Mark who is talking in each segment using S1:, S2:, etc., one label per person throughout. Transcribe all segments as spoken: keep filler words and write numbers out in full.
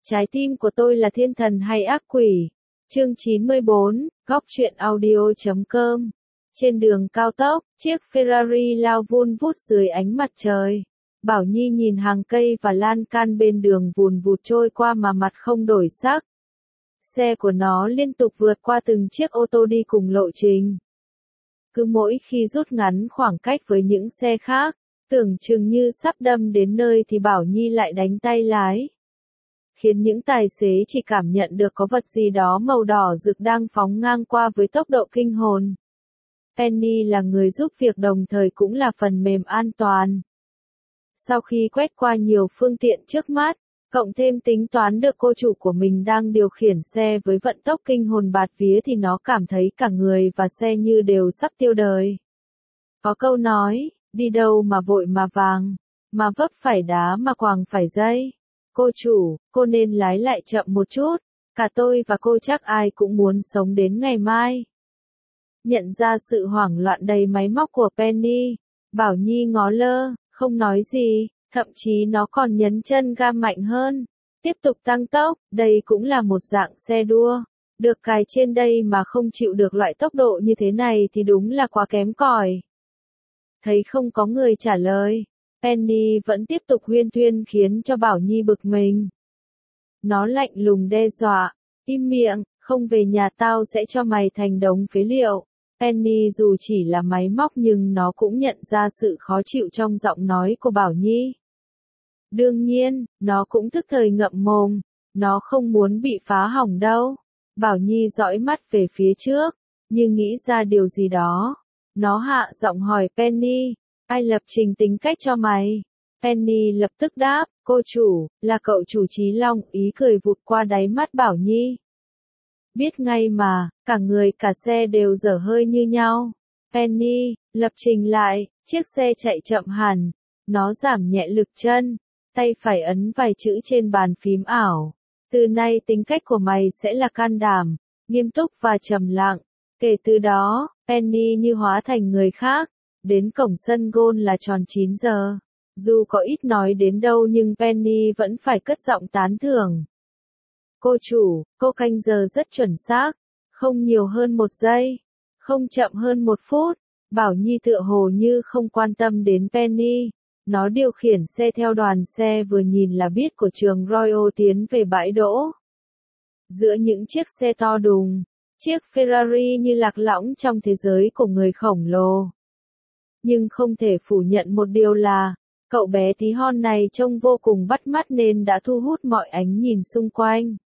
S1: Trái tim của tôi là thiên thần hay ác quỷ? Chương chín mươi bốn, góc truyện audio chấm com. Trên đường cao tốc, chiếc Ferrari lao vun vút dưới ánh mặt trời. Bảo Nhi nhìn hàng cây và lan can bên đường vùn vụt trôi qua mà mặt không đổi sắc. Xe của nó liên tục vượt qua từng chiếc ô tô đi cùng lộ trình. Cứ mỗi khi rút ngắn khoảng cách với những xe khác, tưởng chừng như sắp đâm đến nơi thì Bảo Nhi lại đánh tay lái, khiến những tài xế chỉ cảm nhận được có vật gì đó màu đỏ rực đang phóng ngang qua với tốc độ kinh hồn. Penny là người giúp việc đồng thời cũng là phần mềm an toàn. Sau khi quét qua nhiều phương tiện trước mắt, cộng thêm tính toán được cô chủ của mình đang điều khiển xe với vận tốc kinh hồn bạt vía thì nó cảm thấy cả người và xe như đều sắp tiêu đời. Có câu nói, đi đâu mà vội mà vàng, mà vấp phải đá mà quàng phải dây. Cô chủ, cô nên lái lại chậm một chút, cả tôi và cô chắc ai cũng muốn sống đến ngày mai. Nhận ra sự hoảng loạn đầy máy móc của Penny, Bảo Nhi ngó lơ, không nói gì, thậm chí nó còn nhấn chân ga mạnh hơn, tiếp tục tăng tốc. Đây cũng là một dạng xe đua, được cài trên đây mà không chịu được loại tốc độ như thế này thì đúng là quá kém cỏi. Thấy không có người trả lời, Penny vẫn tiếp tục huyên thuyên khiến cho Bảo Nhi bực mình. Nó lạnh lùng đe dọa, im miệng, không về nhà tao sẽ cho mày thành đống phế liệu. Penny dù chỉ là máy móc nhưng nó cũng nhận ra sự khó chịu trong giọng nói của Bảo Nhi. Đương nhiên, nó cũng thức thời ngậm mồm, nó không muốn bị phá hỏng đâu. Bảo Nhi dõi mắt về phía trước, nhưng nghĩ ra điều gì đó. Nó hạ giọng hỏi Penny, ai lập trình tính cách cho mày? Penny lập tức đáp, cô chủ, là cậu chủ Chí Long. Ý cười vụt qua đáy mắt Bảo Nhi. Biết ngay mà, cả người cả xe đều dở hơi như nhau. Penny, lập trình lại, chiếc xe chạy chậm hẳn. Nó giảm nhẹ lực chân, tay phải ấn vài chữ trên bàn phím ảo. Từ nay tính cách của mày sẽ là can đảm, nghiêm túc và trầm lặng. Kể từ đó, Penny như hóa thành người khác. Đến cổng sân golf là tròn chín giờ. Dù có ít nói đến đâu nhưng Penny vẫn phải cất giọng tán thưởng. Cô chủ, cô canh giờ rất chuẩn xác, không nhiều hơn một giây, không chậm hơn một phút. Bảo Nhi tựa hồ như không quan tâm đến Penny. Nó điều khiển xe theo đoàn xe vừa nhìn là biết của trường Royal tiến về bãi đỗ. Giữa những chiếc xe to đùng, chiếc Ferrari như lạc lõng trong thế giới của người khổng lồ. Nhưng không thể phủ nhận một điều là, cậu bé tí hon này trông vô cùng bắt mắt nên đã thu hút mọi ánh nhìn xung quanh.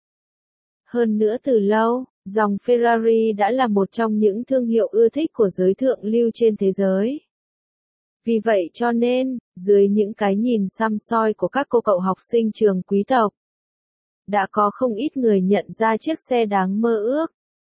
S1: Hơn nữa từ lâu, dòng Ferrari đã là một trong những thương hiệu ưa thích của giới thượng lưu trên thế giới. Vì vậy cho nên, dưới những cái nhìn săm soi của các cô cậu học sinh trường quý tộc, đã có không ít người nhận ra chiếc xe đáng mơ ước.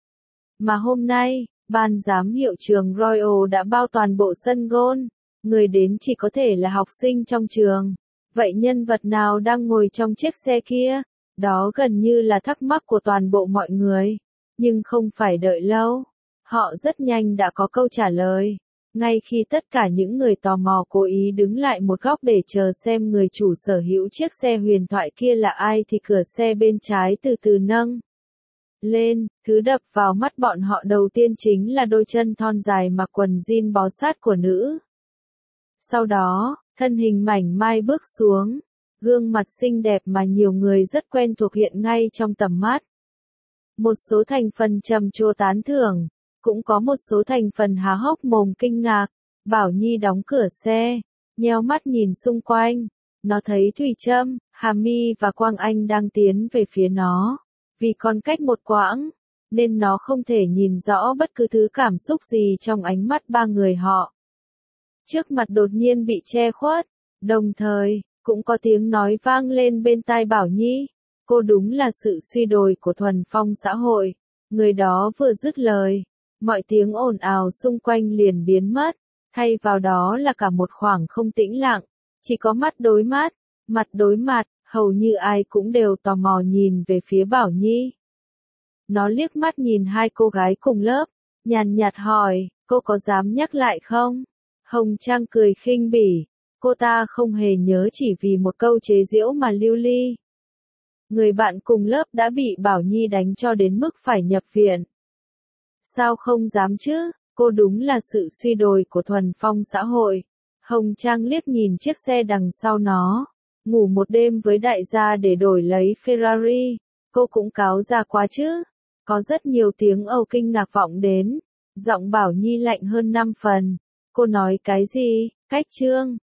S1: Mà hôm nay, ban giám hiệu trường Royal đã bao toàn bộ sân golf, người đến chỉ có thể là học sinh trong trường. Vậy nhân vật nào đang ngồi trong chiếc xe kia? Đó gần như là thắc mắc của toàn bộ mọi người. Nhưng không phải đợi lâu, họ rất nhanh đã có câu trả lời. Ngay khi tất cả những người tò mò cố ý đứng lại một góc để chờ xem người chủ sở hữu chiếc xe huyền thoại kia là ai thì cửa xe bên trái từ từ nâng lên. Thứ đập vào mắt bọn họ đầu tiên chính là đôi chân thon dài mặc quần jean bó sát của nữ. Sau đó, thân hình mảnh mai bước xuống, gương mặt xinh đẹp mà nhiều người rất quen thuộc hiện ngay trong tầm mắt. Một số thành phần trầm trồ tán thưởng, cũng có một số thành phần há hốc mồm kinh ngạc. Bảo Nhi đóng cửa xe, nheo mắt nhìn xung quanh. Nó thấy Thùy Trâm, Hà My và Quang Anh đang tiến về phía nó. Vì còn cách một quãng, nên nó không thể nhìn rõ bất cứ thứ cảm xúc gì trong ánh mắt ba người họ. Trước mặt đột nhiên bị che khuất, đồng thời, cũng có tiếng nói vang lên bên tai Bảo Nhi. Cô đúng là sự suy đồi của thuần phong xã hội. Người đó vừa dứt lời, mọi tiếng ồn ào xung quanh liền biến mất, thay vào đó là cả một khoảng không tĩnh lặng, chỉ có mắt đối mắt, mặt đối mặt, hầu như ai cũng đều tò mò nhìn về phía Bảo Nhi. Nó liếc mắt nhìn hai cô gái cùng lớp, nhàn nhạt hỏi, cô có dám nhắc lại không? Hồng Trang cười khinh bỉ, cô ta không hề nhớ chỉ vì một câu chế giễu mà lưu ly. Người bạn cùng lớp đã bị Bảo Nhi đánh cho đến mức phải nhập viện. Sao không dám chứ, cô đúng là sự suy đồi của thuần phong xã hội. Hồng Trang liếc nhìn chiếc xe đằng sau nó. Ngủ một đêm với đại gia để đổi lấy Ferrari, cô cũng cáo già quá chứ. Có rất nhiều tiếng âu kinh ngạc vọng đến. Giọng Bảo Nhi lạnh hơn năm phần. Cô nói cái gì, Cách Trương?